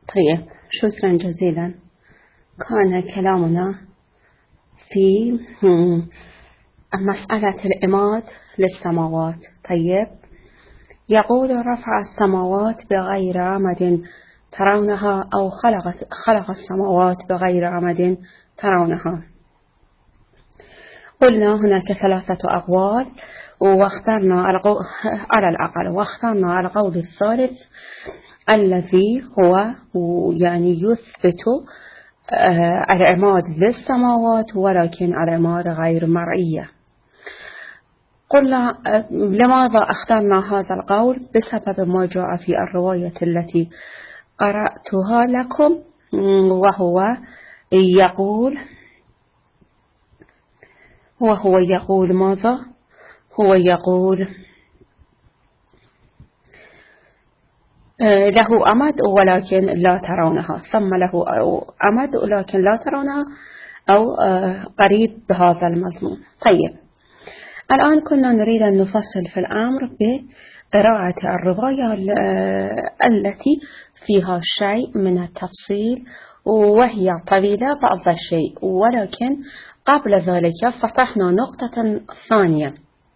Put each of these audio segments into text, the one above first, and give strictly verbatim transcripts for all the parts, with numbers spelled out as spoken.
طيب، شكرا جزيلا. كان كلامنا في مسألة الإماد للسماوات. طيب، يقول رفع السماوات بغير عمد ترونها، أو خلق, خلق السماوات بغير عمد ترونها. قلنا هناك ثلاثة أقوال، واخترنا على الأقل واخترنا القول الثالث الذي هو يعني يثبت العماد للسماوات ولكن العماد غير مرئية. قلنا لماذا اخترنا هذا القول؟ بسبب ما جاء في الرواية التي قرأتها لكم، وهو يقول وهو يقول ماذا؟ هو يقول له أمد ولكن لا ترونها، ثم له أمد ولكن لا ترونها، أو قريب بهذا المضمون. طيب، الآن كنا نريد أن نفصل في الأمر بقراءة الرواية التي فيها شيء من التفصيل، وهي طويلة بعض الشيء، ولكن قبل ذلك فتحنا نقطة ثانية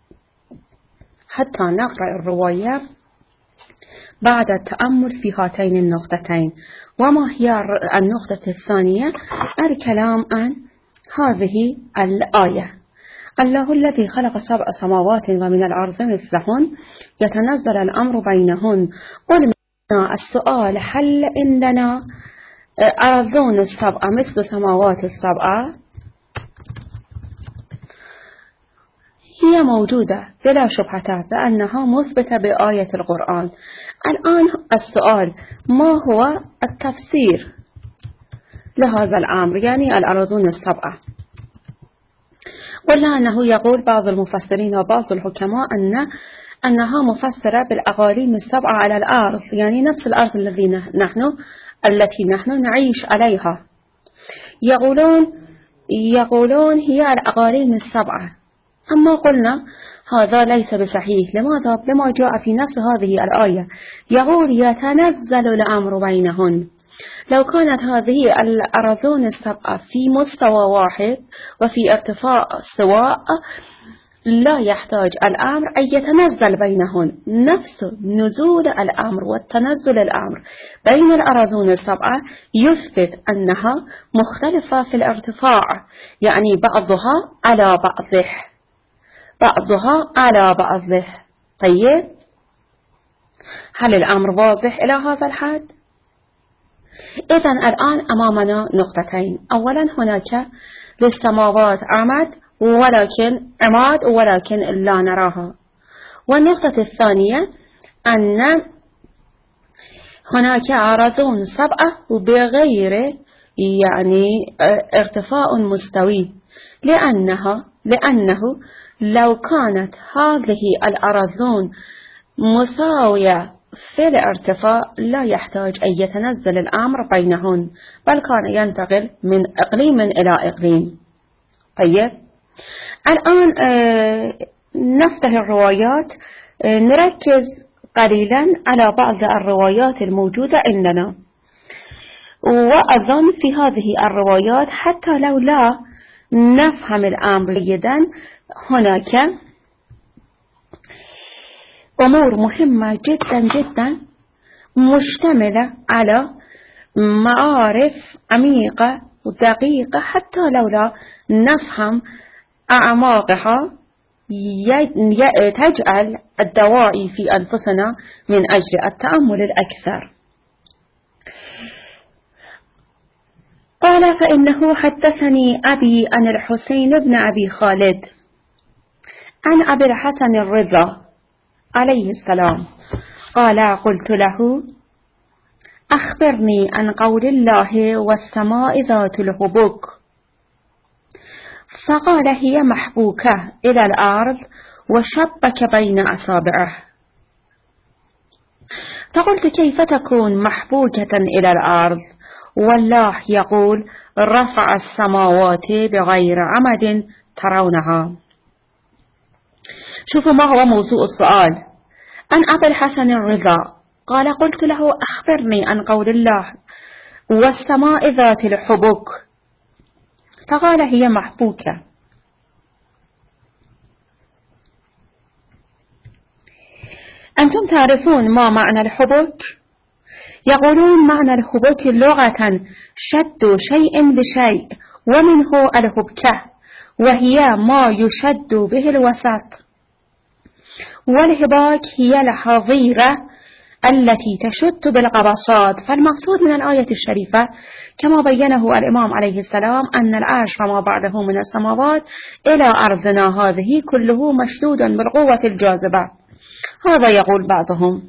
حتى نقرأ الرواية بعد التأمل في هاتين النقطتين. وما هي النقطة الثانية؟ الكلام عن هذه الآية: الله الذي خلق سبع سماوات ومن الأرض مثلهن يتنزل الأمر بينهن. قلنا السؤال: هل عندنا أرضون السبع مثل سماوات السبع؟ هي موجودة بلا شبهة بأنها مثبتة بآية القرآن. الآن السؤال: ما هو التفسير لهذا الأمر، يعني الأرضون السبعة؟ قلنا أنه يقول بعض المفسرين وبعض الحكماء أن أنها مفسرة بالأقاليم السبعة على الأرض، يعني نفس الأرض الذي نحن التي نحن نعيش عليها. يقولون يقولون هي الأقاليم السبعة، أما قلنا هذا ليس بصحيح. لماذا؟ لما جاء في نفس هذه الآية يقول يتنزل الأمر بينهن. لو كانت هذه الأرضون السبعة في مستوى واحد وفي ارتفاع سواء لا يحتاج الأمر أن يتنزل بينهن. نفس نزول الأمر والتنزل الأمر بين الأرضون السبعة يثبت أنها مختلفة في الارتفاع، يعني بعضها على بعضه بعضها على بعضه. طيب، هل الأمر واضح إلى هذا الحد؟ إذن الآن أمامنا نقطتين: أولا هناك للسماوات عمد ولكن عماد ولكن لا نراها، والنقطة الثانية أن هناك أراضون سبعة بغير يعني ارتفاع مستوي، لأنها لأنه لو كانت هذه الأراضون مساوية في الارتفاع لا يحتاج أن يتنزل الأمر بينهن، بل كان ينتقل من إقليم إلى إقليم. طيب، الآن آه نفتح الروايات، آه نركز قليلا على بعض الروايات الموجودة عندنا. وأظن في هذه الروايات حتى لو لا نفهم الأمر جيدا هناك أمور مهمة جدا جدا مشتملة على معارف عميقة ودقيقة، حتى لو لا نفهم أعماقها تجعل الدواعي في أنفسنا من أجل التأمل الأكثر. قال: فإنه حدثني أبي عن الحسين بن أبي خالد عن أبي الحسن الرضا عليه السلام قال: قلت له: أخبرني عن قول الله والسماء ذات الحبك. فقال: هي محبوكة إلى الأرض وشبك بين أصابعه. فقلت: كيف تكون محبوكة إلى الأرض والله يقول رفع السماوات بغير عمد ترونها؟ شوفوا ما هو موضوع السؤال. عن أبي الحسن الرضا قال: قلت له: أخبرني عن قول الله والسماء ذات الحبك. فقال هي محبوكة. أنتم تعرفون ما معنى الحبك؟ يقولون معنى الحبك لغة شد شيء بشيء، ومنه الحبكة، وهي ما يشد به الوسط. والهباك هي الحظيرة التي تشد بالقبصات. فالمقصود من الآية الشريفة كما بينه الإمام عليه السلام أن العرش وما بعده من السماوات إلى أرضنا هذه كله مشدود بالقوة الجاذبة. هذا يقول بعضهم.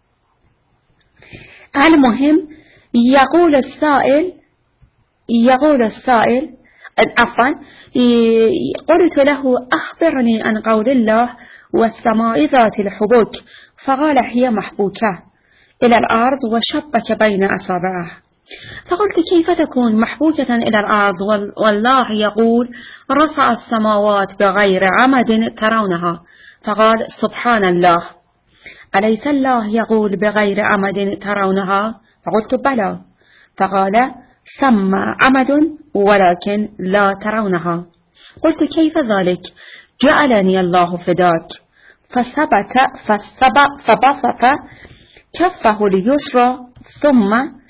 المهم يقول السائل يقول السائل عفوا قلت له أخبرني عن قول الله والسماء ذات الحبك، فقال هي محبوكة إلى الأرض وشبك بين أصابعه. فقلت كيف تكون محبوكة إلى الأرض والله يقول رفع السماوات بغير عمد ترونها؟ فقال سبحان الله، أليس الله يقول بغير عمد ترونها؟ فقلت بلى. فقال ثم عمد ولكن لا ترونها. قلت كيف ذلك؟ جعلني الله فداك. فثبت فبسط كفه اليسرى ثم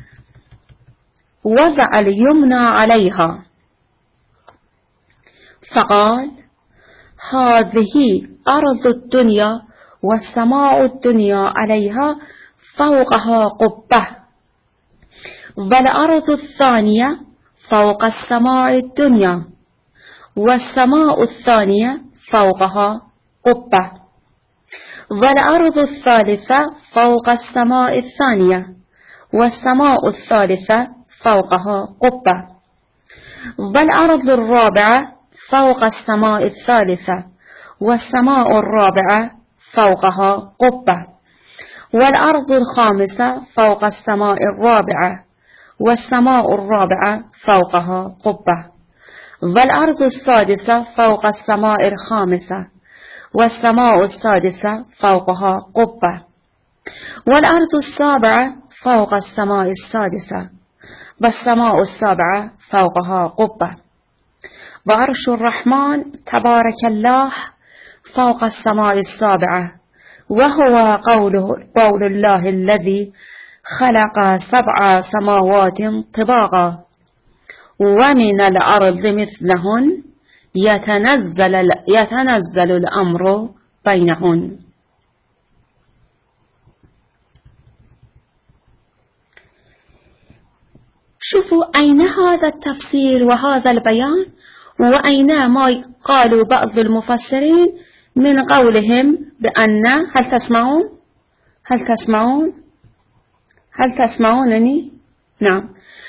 وضع اليمنى عليها فقال هذه أرض الدنيا والسماء الدنيا عليها فوقها قبة، والأرض الثانية فوق السماء الدنيا والسماء الثانية فوقها قبة، والأرض الثالثة فوق السماء الثانية والسماء الثالثة فوقها قبة، والأرض الرابعة فوق السماء الثالثة والسماء الرابعة فوقها قبة، والأرض الخامسة فوق السماء الرابعة والسماء الرابعة فوقها قبة، والأرض السادسة فوق السماء الخامسة والسماء السادسة فوقها قبة، والأرض السابعة فوق السماء السادسة والسماء السابعة فوقها قبة، وعرش الرحمن تبارك الله فوق السماء السابعة، وهو قوله قول الله الذي خلق سبع سماوات طباقا ومن الأرض مثلهن يتنزل, يتنزل الأمر بينهن. شوفوا أين هذا التفسير وهذا البيان، وأين ما قالوا بعض المفسرين من قولهم بأن هل تسمعون هل تسمعون هل تسمعونني؟ نعم.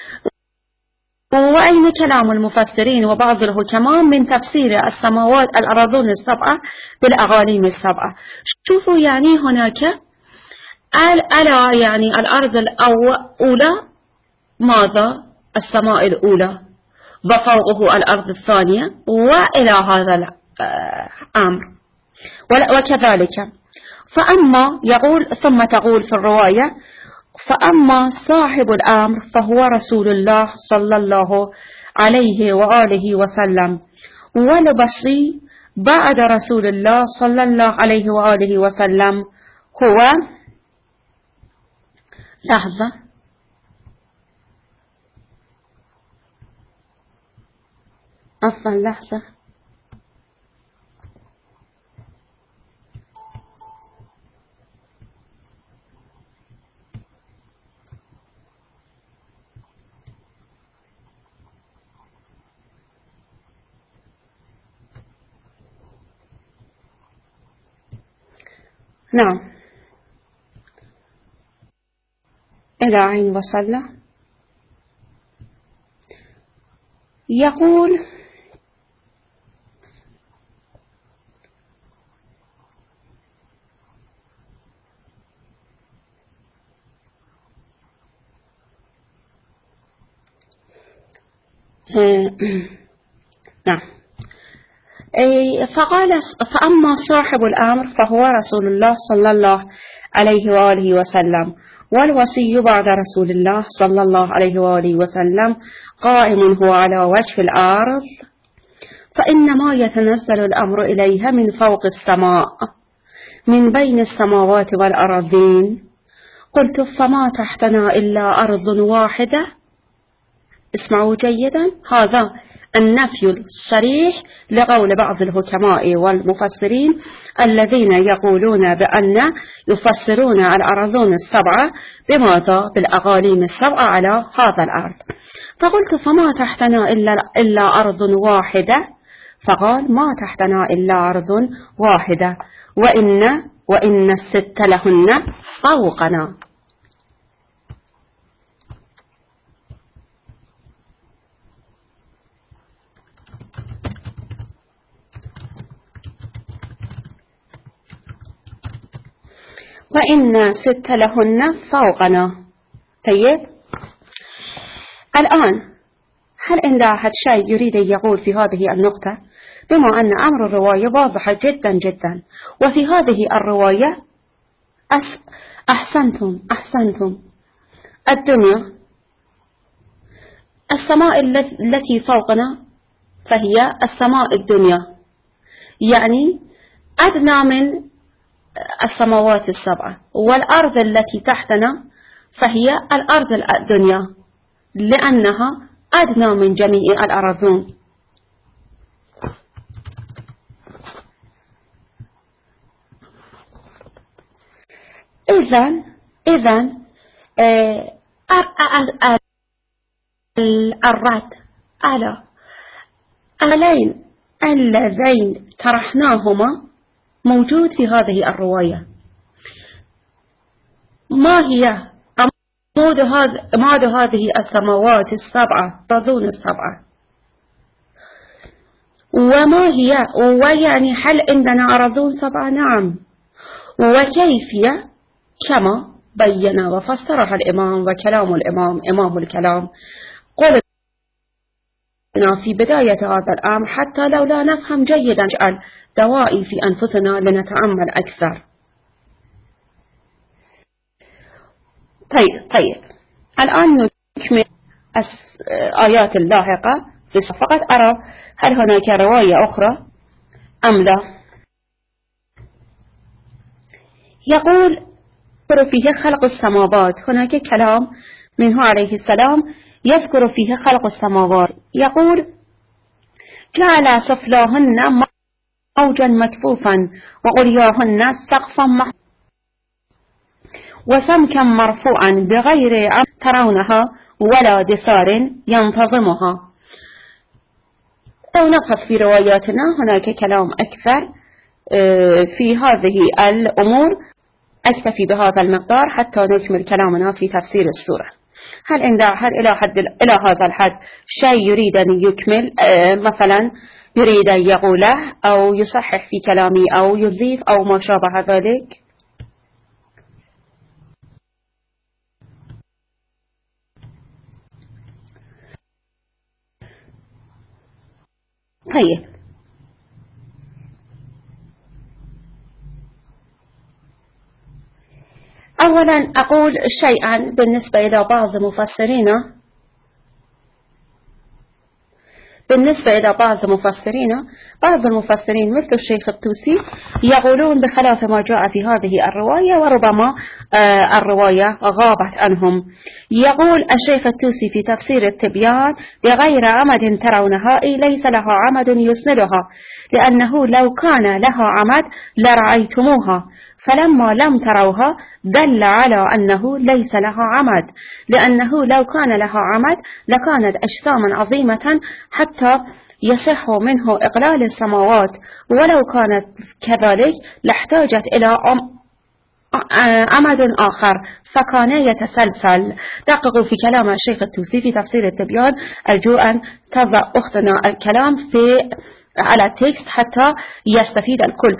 وأين كلام المفسرين وبعض الحكماء من تفسير السماوات الأراضون السبعة بالأقاليم السبعة؟ شوفوا يعني هناك ألا يعني الأرض الأولى ماذا؟ السماء الأولى وفوقه الأرض الثانية وإلى هذا الأمر. وكذلك فأما يقول ثم تقول في الرواية فأما صاحب الأمر فهو رسول الله صلى الله عليه وآله وسلم، والبصي بعد رسول الله صلى الله عليه وآله وسلم هو لحظة عفوا لحظة نعم إلى أين وصلنا؟ يقول نعم فقال فأما صاحب الأمر فهو رسول الله صلى الله عليه وآله وسلم، والوصي بعد رسول الله صلى الله عليه وآله وسلم قائم هو على وجه الأرض، فإنما يتنزل الأمر إليها من فوق السماء من بين السماوات والأراضين. قلت فما تحتنا إلا أرض واحدة. اسمعوا جيدا، هذا النفي الصريح لقول بعض الحكماء والمفسرين الذين يقولون بأن يفسرون الأراضون السبعة بماذا؟ بالأقاليم السبعة على هذا الأرض. فقلت فما تحتنا إلا, إلا أرض واحدة، فقال ما تحتنا إلا أرض واحدة وإن, وإن الست لهن فوقنا. وإن ست لهن فوقنا. طيب، الآن هل عند أحد شيء يريد أن يقول في هذه النقطة؟ بما أن أمر الرواية واضح جدا جدا، وفي هذه الرواية أس أحسنتم أحسنتم الدنيا السماء التي فوقنا فهي السماء الدنيا، يعني أدنى من السماوات السبعة، والأرض التي تحتنا فهي الأرض الدنيا لأنها أدنى من جميع الأراضون. إذن إذن الرد على علين اللذين طرحناهما موجود في هذه الرواية. ما هي عمود هذه السماوات السبعة، الأراضون السبعة، وما هي، ويعني هل عندنا أراضون سبعة؟ نعم. وكيفية كما بين وفسرها الإمام وكلام الإمام إمام الكلام. قلنا في بداية هذا الأمر حتى لو لا نفهم جيدا نجعل دوائي في أنفسنا لنتأمل أكثر. طيب طيب الآن نكمل الآيات اللاحقة. فقط أرى هل هناك رواية أخرى أم لا. يقول فيه خلق السماوات، هناك كلام منه عليه السلام يذكر فيه خلق السماوات. يقول جعل سفلاهن موجا مكفوفا وعلياهن سقفا محفوظا وسمكا مرفوعا بغير عمد ترونها ولا دسار ينتظمها. لو نبحث في رواياتنا هناك كلام أكثر في هذه الأمور. أكتفي بهذا المقدار حتى نكمل كلامنا في تفسير السورة. هل عند أحد إلى حد إلى هذا الحد شيء يريد أن يكمل، مثلا يريد أن يقوله أو يصحح في كلامي أو يضيف أو ما شابه ذلك؟ طيب، أولا أقول شيئا بالنسبة إلى بعض مفسرين بالنسبة إلى بعض مفسرين بعض المفسرين مثل الشيخ التوسي يقولون بخلاف ما جاء في هذه الرواية، وربما آه الرواية غابت عنهم. يقول الشيخ التوسي في تفسير التبيان بغير عمد ترونها أي ليس لها عمد يسندها، لأنه لو كان لها عمد لرأيتموها، فلما لم تروها دل على أنه ليس لها عمد، لأنه لو كان لها عمد لكانت أجساما عظيمة حتى يصح منه إقلال السماوات، ولو كانت كذلك لاحتاجت إلى عمد آخر فكان يتسلسل. دققوا في كلام الشيخ التوسي في تفسير التبيان. أرجو أن تضع أختنا الكلام في على التكست حتى يستفيد الكل.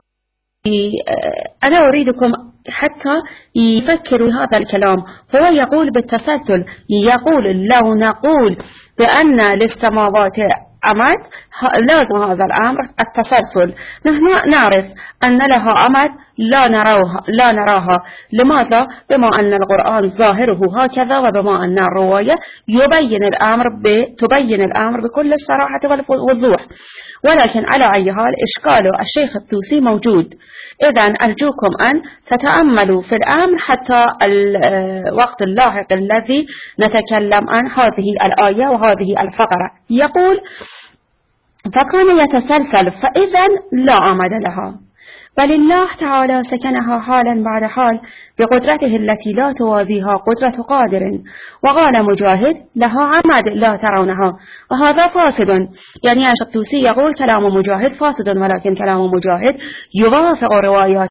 أنا أريدكم حتى يفكروا هذا الكلام. هو يقول بالتسلسل، يقول لو نقول بأن للسماوات عمد لازم هذا الأمر التسلسل. نحن نعرف أن لها عمد لا نراها, لا نراها. لماذا؟ بما أن القرآن ظاهره هكذا، وبما أن الرواية يبين الأمر تبين الأمر بكل الصراحة والوضوح. ولكن على أي حال إشكال الشيخ الطوسي موجود. إذن أرجوكم أن تتأملوا في الأمر حتى الوقت اللاحق الذي نتكلم عن هذه الآية وهذه الفقرة. يقول: فكان يتسلسل، فإذا لا عمد لها، بل الله تعالى سكنها حالا بعد حال بقدرته التي لا توازيها قدرة قادر. وقال مجاهد: لها عمد لا ترونها، وهذا فاسد. يعني الطوسي يقول كلام مجاهد فاسد، ولكن كلام مجاهد يوافق روايات،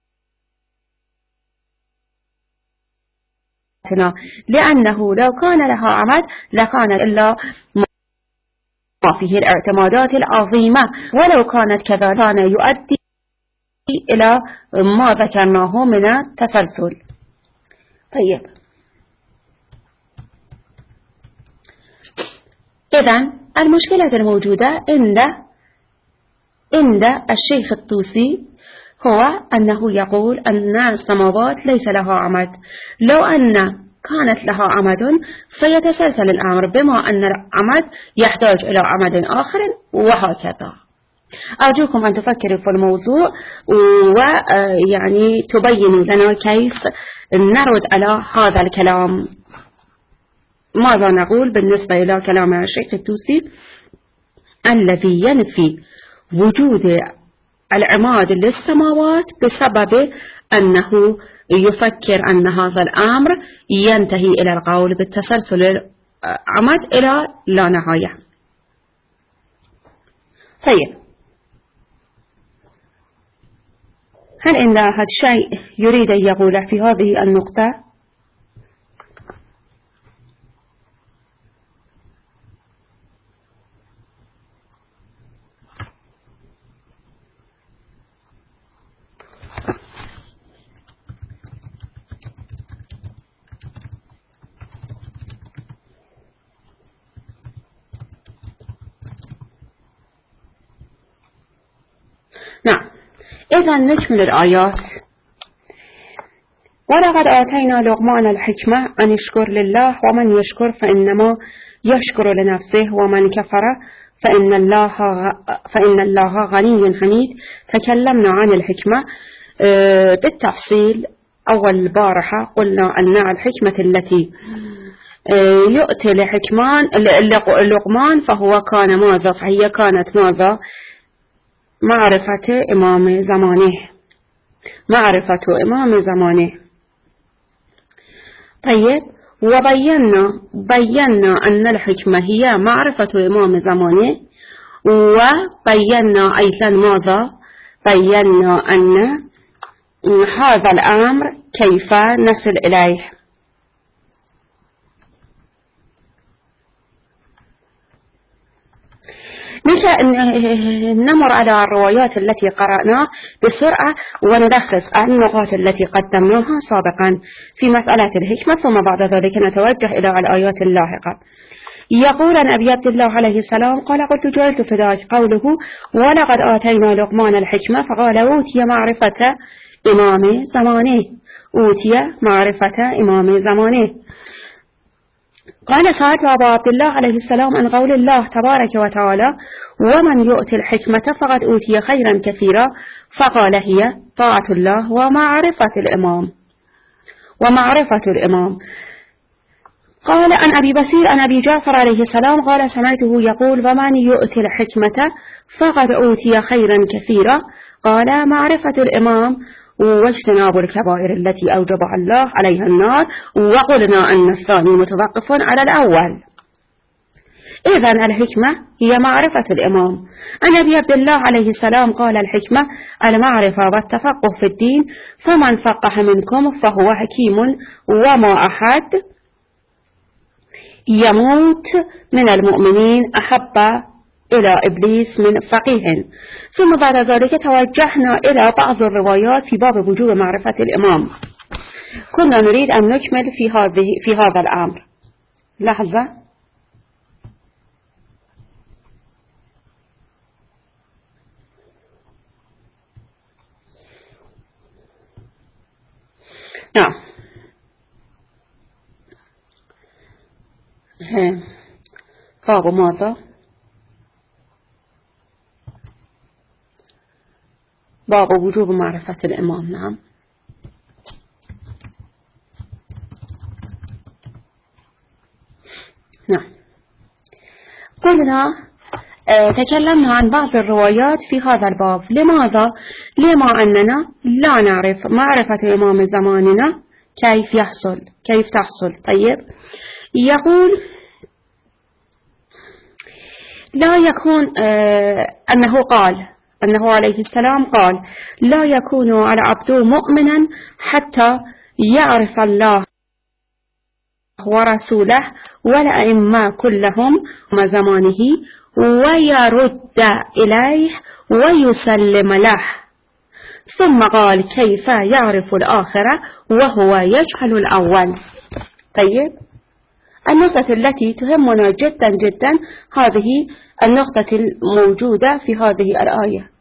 لأنه لو كان لها عمد لكان إلا ما فيه الاعتمادات العظيمة، ولو كانت كذا كان يؤدي إلى ما ذكرناه من التسلسل. طيب، إذن المشكلة الموجودة عند عند الشيخ الطوسي هو أنه يقول أن السماوات ليس لها عمد. لو أن كانت لها عمد فيتسلسل الأمر، بما أن العمد يحتاج إلى عمد آخر، وهكذا. أرجوكم أن تفكروا في الموضوع ويعني تبينوا لنا كيف نرد على هذا الكلام. ماذا نقول بالنسبة إلى كلام الشيخ الطوسي الذي ينفي وجود العماد للسماوات بسبب أنه يفكر أن هذا الأمر ينتهي إلى القول بالتسلسل العمد إلى لا نهاية. طيب، هل إن أحد شيء يريد أن يقوله في هذه النقطة؟ نعم، إذا نكمل الآيات. ولقد آتينا لقمان الحكمة أن يشكر لله، ومن يشكر فإنما يشكر لنفسه، ومن كفر فإن الله فإن الله غني حميد. تكلمنا عن الحكمة بالتفصيل أول البارحة. قلنا أن الحكمة التي يؤتي لحكمان لقمان فهو كان ماذا؟ فهي كانت ماذا؟ معرفة إمام زمانه، معرفة إمام زمانه. طيب، وبينا بينا أن الحكمة هي معرفة إمام زمانه، وبينا أيضا ماذا؟ بينا أن هذا الأمر كيف نصل إليه. نمر على الروايات التي قرأناها بسرعة ونلخص النقاط التي قدمناها سابقا في مسألة الحكمة، ثم بعد ذلك نتوجه إلى الآيات اللاحقة. يقول عن أبي عبد الله عليه السلام قال: قلت جعلت في ذلك قوله ولقد آتينا لقمان الحكمة، فقال: أوتي معرفة إمام زمانه، أوتي معرفة إمام زمانه. قال سعد أبو عبد الله عليه السلام عن قول الله تبارك وتعالى: ومن يؤتي الحكمة فقد أوتي خيرا كثيرا، فقال: هي طاعة الله ومعرفة الإمام ومعرفة الإمام. قال عن أبي بصير عن أبي جعفر عليه السلام قال: سمعته يقول: ومن يؤتي الحكمة فقد أوتي خيرا كثيرا، قال: معرفة الإمام واجتناب الكبائر التي أوجب الله عليها النار. وقلنا أن الثاني متوقف على الأول. إذن الحكمة هي معرفة الإمام. عن أبي عبد الله عليه السلام قال: الحكمة المعرفة والتفقه في الدين، فمن فقه منكم فهو حكيم، وما أحد يموت من المؤمنين أحب إلى إبليس من فقيه. ثم بعد ذلك توجهنا إلى بعض الروايات في باب وجوب معرفة الإمام. كنا نريد أن نكمل في هذه في هذا الأمر. لحظة. نعم. باب ماذا؟ باب وجوب معرفة الإمام. نعم. نعم. قلنا اه تكلمنا عن بعض الروايات في هذا الباب. لماذا؟ لما أننا لا نعرف معرفة إمام زماننا كيف يحصل كيف تحصل. طيب، يقول لا يكون اه أنه قال أنه عليه السلام قال لا يكون على عبد مؤمنا حتى يعرف الله ورسوله والأئمة كلهم من زمانه ويرد إليه ويسلم له. ثم قال كيف يعرف الآخرة وهو يجهل الأول. طيب، النقطة التي تهمنا جدا جدا هذه النقطة الموجودة في هذه الآية.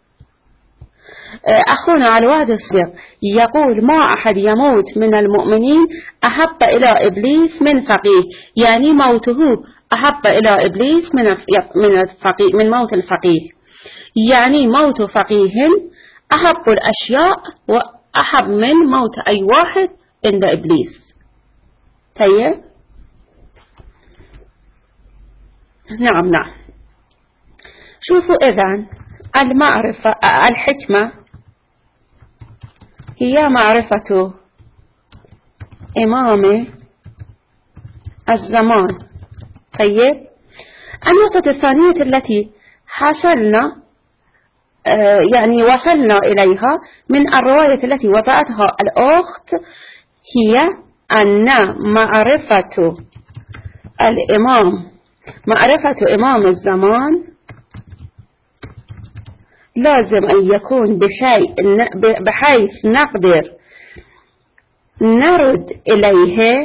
أخونا على الواد الصغير يقول ما أحد يموت من المؤمنين أحب إلى إبليس من فقيه، يعني موته أحب إلى إبليس من من الفقيه من موت الفقيه، يعني موت فقيه أحب الأشياء وأحب من موت أي واحد عند إبليس. طيب، نعم نعم. شوفوا إذن المعرفة الحكمة هي معرفة إمام الزمان. طيب، النقطة الثانية التي حصلنا آه يعني وصلنا إليها من الرواية التي وضعتها الأخت هي أن معرفة الإمام معرفة إمام الزمان لازم أن يكون بشيء بحيث نقدر نرد إليه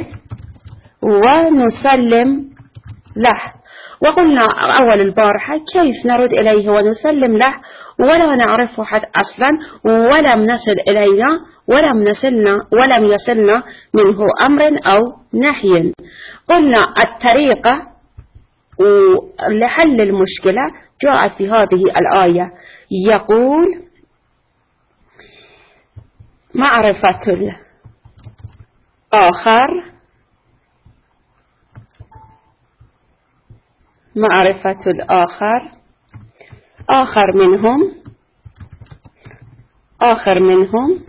ونسلم له. وقلنا أول البارحة كيف نرد إليه ونسلم له ولا نعرفه حتى أصلا ولم نصل إلينا ولم نصلنا ولم يصلنا منه أمر أو نهي. قلنا الطريقة لحل المشكلة جاءت في هذه الآية. يقول معرفة الآخر معرفة الآخر آخر منهم آخر منهم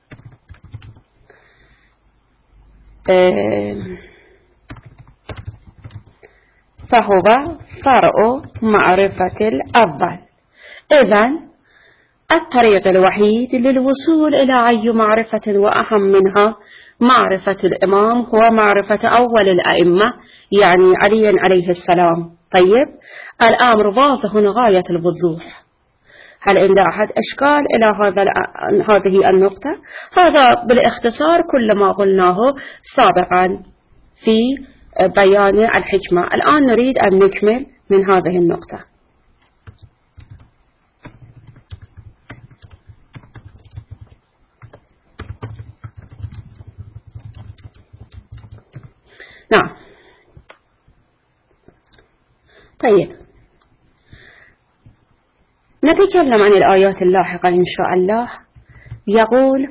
فهو فرع معرفة الأول. إذن الطريق الوحيد للوصول إلى أي معرفة وأهم منها معرفة الإمام هو معرفة أول الأئمة يعني علي عليه السلام. طيب، الأمر واضح غاية الوضوح. هل عند أحد إشكال إلى هذا هذه النقطة؟ هذا بالاختصار كل ما قلناه سابقا في بيان الحكمة. الآن نريد أن نكمل من هذه النقطة. نعم. طيب، نتكلم عن الآيات اللاحقة إن شاء الله. يقول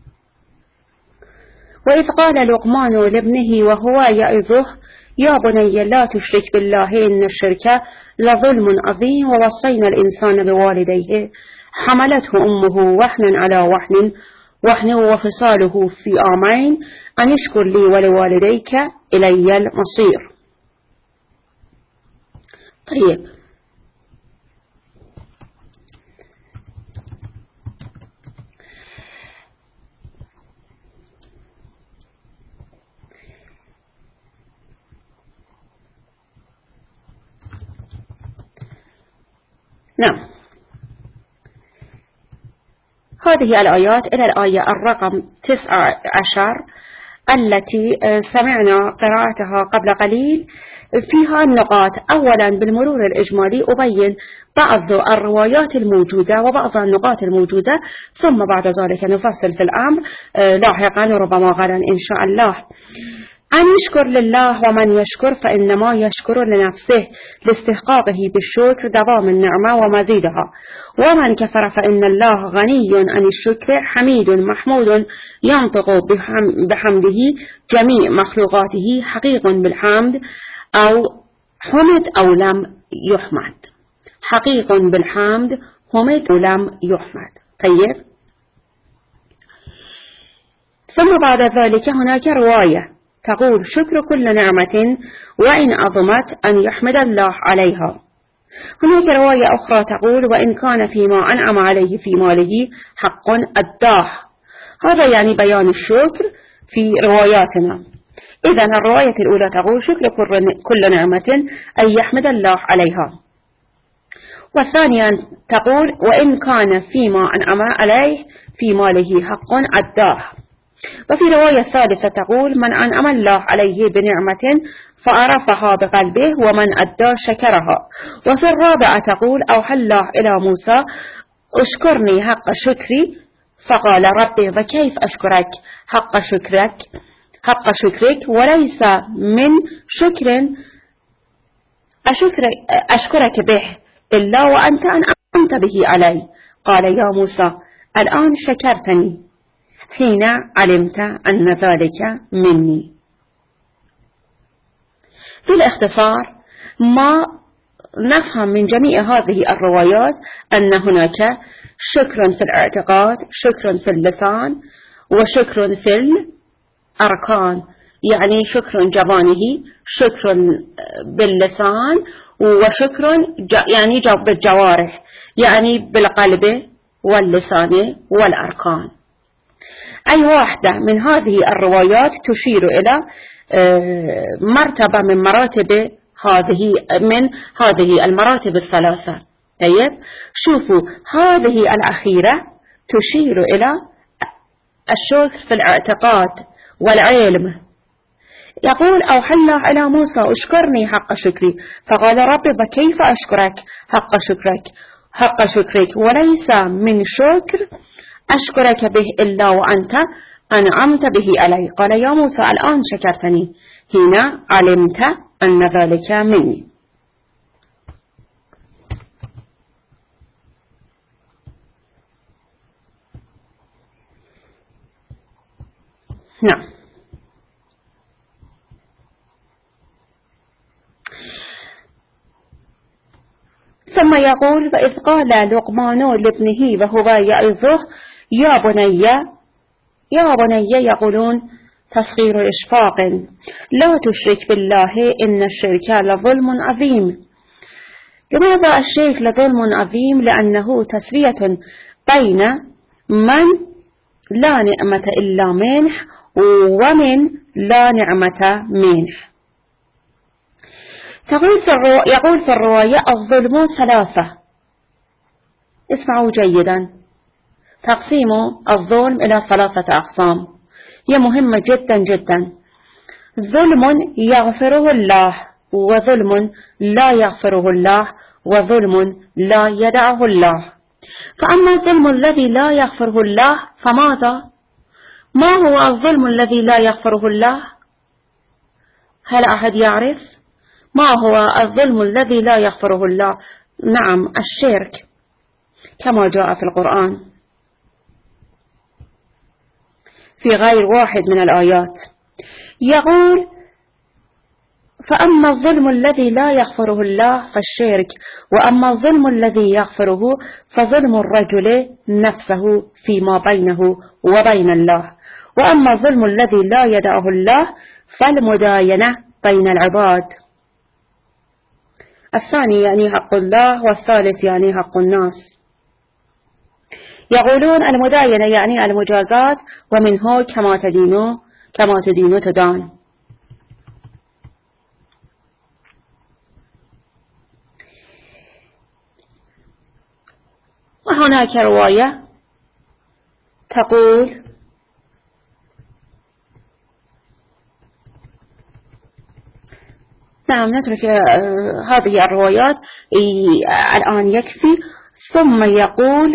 وإذ قال لقمان لابنه وهو يعظه يا بني لا تشرك بالله إن الشرك لظلم عظيم ووصينا الإنسان بوالديه حملته أمه وحنا على وحن وحن وفصاله في عامين أن اشكر لي ولوالديك إلي المصير. طيب، نعم. هذه الآيات إلى الآية الرقم تسعة عشر التي سمعنا قراءتها قبل قليل فيها النقاط. أولا بالمرور الإجمالي أبين بعض الروايات الموجودة وبعض النقاط الموجودة، ثم بعد ذلك نفصل في الأمر لاحقا ربما غدا إن شاء الله. أن يشكر لله، ومن يشكر فإنما يشكر لنفسه لاستحقاقه بالشكر دوام النعمة ومزيدها، ومن كفر فإن الله غني عن الشكر حميد محمود ينطق بحمده جميع مخلوقاته حقيق بالحمد أو حمد أو لم يحمد، حقيق بالحمد حمد أو لم يحمد. طيب، ثم بعد ذلك هناك رواية تقول شكر كل نعمة وإن عظمت أن يحمد الله عليها. هناك رواية أخرى تقول وإن كان فيما أنعم عليه في ماله حق أداه. هذا يعني بيان الشكر في رواياتنا. إذن الرواية الأولى تقول شكر كل نعمة أن يحمد الله عليها، والثانية تقول وإن كان فيما أنعم عليه في ماله حق أداه. وفي رواية ثالثة تقول من أنعم الله عليه بنعمة فعرفها بقلبه ومن أدى شكرها. وفي الرابعة تقول أوحى الله إلى موسى اشكرني حق شكري، فقال ربي وكيف أشكرك حق شكرك حق شكرك وليس من شكر أشكرك, أشكرك به إلا وأنت أنعمت به علي. قال يا موسى الآن شكرتني حين علمت أن ذلك مني. في الاختصار ما نفهم من جميع هذه الروايات أن هناك شكر في الاعتقاد، شكر في اللسان، وشكر في الأركان، يعني شكر جبانه، شكر باللسان، وشكر يعني بالجوارح، يعني بالقلب واللسان والأركان. أي واحدة من هذه الروايات تشير إلى مرتبة من مراتب هذه من هذه المراتب الثلاثة. طيب، شوفوا هذه الأخيرة تشير إلى الشكر في الاعتقاد والعلم. يقول أوحى الله إلى موسى اشكرني حق شكري، فقال ربي وكيف أشكرك حق شكرك حق شكرك وليس من شكر أشكرك به إلا وأنت أنعمت به علي. قال يا موسى الآن شكرتني هنا علمت أن ذلك مني. نعم. ثم يقول وإذ قال لقمان لابنه وهو يعظه يا بني يا بني يقولون تصغير إشفاق لا تشرك بالله إن الشرك لظلم عظيم. لماذا الشرك لظلم عظيم؟ لأنه تسوية بين من لا نعمة إلا منه ومن لا نعمة منه. تقول في الرو... يقول في الرواية الظلم ثلاثة. اسمعوا جيدا، تقسيم الظلم إلى ثلاثة أقسام، هي مهمة جدا جدا. ظلم يغفره الله، وظلم لا يغفره الله، وظلم لا يدعه الله. فأما الظلم الذي لا يغفره الله فماذا؟ ما هو الظلم الذي لا يغفره الله؟ هل أحد يعرف ما هو الظلم الذي لا يغفره الله؟ نعم، الشرك كما جاء في القرآن في غير واحد من الآيات. يقول فأما الظلم الذي لا يغفره الله فالشرك، وأما الظلم الذي يغفره فظلم الرجل نفسه فيما بينه وبين الله، وأما الظلم الذي لا يدعه الله فالمداينة بين العباد. الثاني يعني حق الله، والثالث يعني حق الناس. يقولون المداينة يعني المجازات، ومنه كما تدين كما تدين تدان. وهناك رواية تقول نعم نترك هذه الروايات الآن يكفي. ثم يقول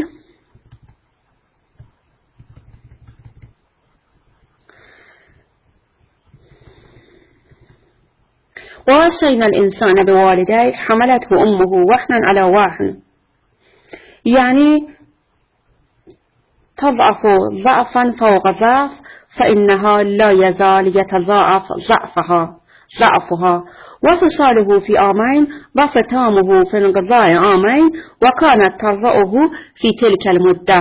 ووصينا الإنسان بوالديه حملته أمه وحنا على وحن، يعني تضعف ضعفا فوق ضعف، فإنها لا يزال يتضاعف ضعفها ضعفها وفصاله في عامين، وختامه في انقضاء عامين، وكانت ترضعه في تلك المدة.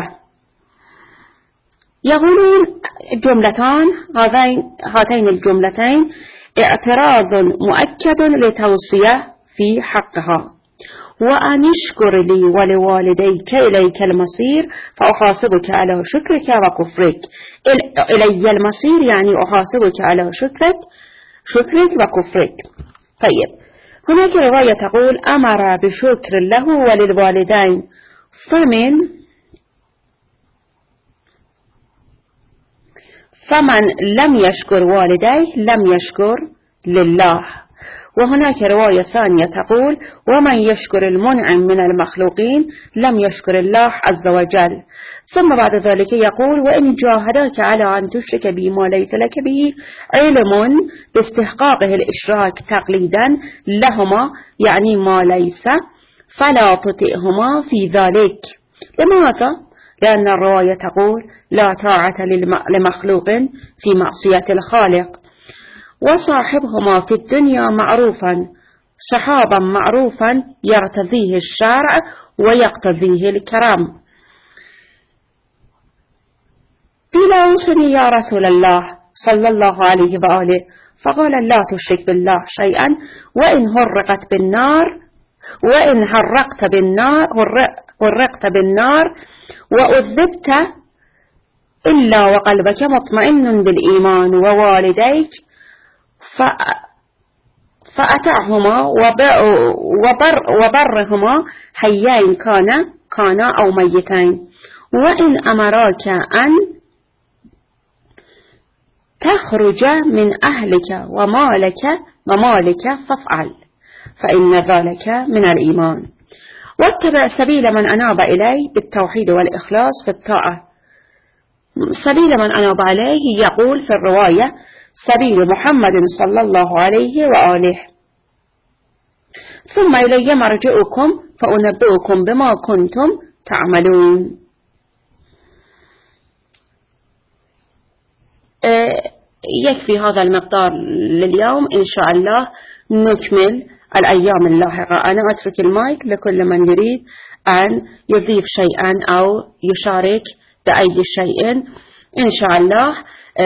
يقولون جملتان، هاتين الجملتين اعتراض مؤكد لتوصية في حقها: وأن اشكر لي ولوالديك إليك المصير فأحاسبك على شكرك وكفرك. إلي المصير يعني أحاسبك على شكرك شكرك وكفرك. طيب، هناك رواية تقول أمر بشكر له وللوالدين، فمن فمن لم يشكر والديه لم يشكر لله. وهناك رواية ثانية تقول ومن يشكر المنعم من المخلوقين لم يشكر الله عز وجل. ثم بعد ذلك يقول وإن جاهداك على أن تشرك بي ما ليس لك به علم باستحقاقه الإشراك تقليدا لهما، يعني ما ليس، فلا تطئهما في ذلك. لماذا؟ لأن الرواية تقول لا طاعة لمخلوق في معصية الخالق. وصاحبهما في الدنيا معروفا صحابا معروفا يرتضيه الشرع ويقتضيه الكرم. قيل أوصني يا رسول الله صلى الله عليه وآله، فقال لا تشرك بالله شيئا، وإن هرقت بالنار وإن هرقت بالنار هرقت بالنار وأذبت إلا وقلبك مطمئن بالإيمان ووالديك فأطعهما وبر وبرهما حيين كان كانا أو ميتين، وإن أمراك أن تخرج من أهلك ومالك ومالك فافعل، فإن ذلك من الإيمان. واتبع سبيل من أناب إليه بالتوحيد والإخلاص في الطاعة. سبيل من أناب إليه يقول في الرواية سبيل محمد صلى الله عليه وآله. ثم إلي مرجعكم فأنبئكم بما كنتم تعملون. يكفي هذا المقدار لليوم، إن شاء الله نكمل الأيام اللاحقة. أنا أترك المايك لكل من يريد أن يضيف شيئا أو يشارك بأي شيء إن شاء الله.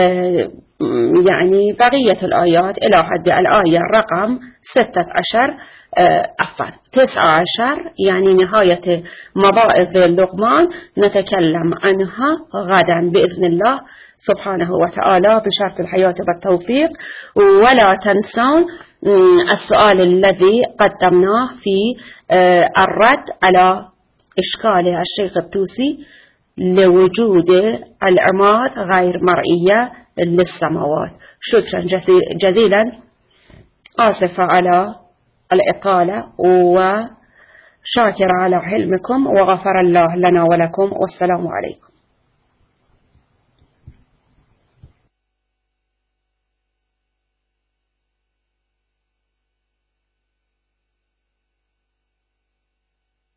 يعني بقية الآيات إلى حد الآية رقم ستة عشر عفوا تسعة عشر، يعني نهاية مواعظ لقمان، نتكلم عنها غدا بإذن الله سبحانه وتعالى بشرط الحياة والتوفيق. ولا تنسون السؤال الذي قدمناه في الرد على إشكال الشيخ الطوسي لوجود العماد غير مرئية للسماوات. شكرا جزيلا، آسفة على الإطالة وشاكر على حلمكم، وغفر الله لنا ولكم، والسلام عليكم.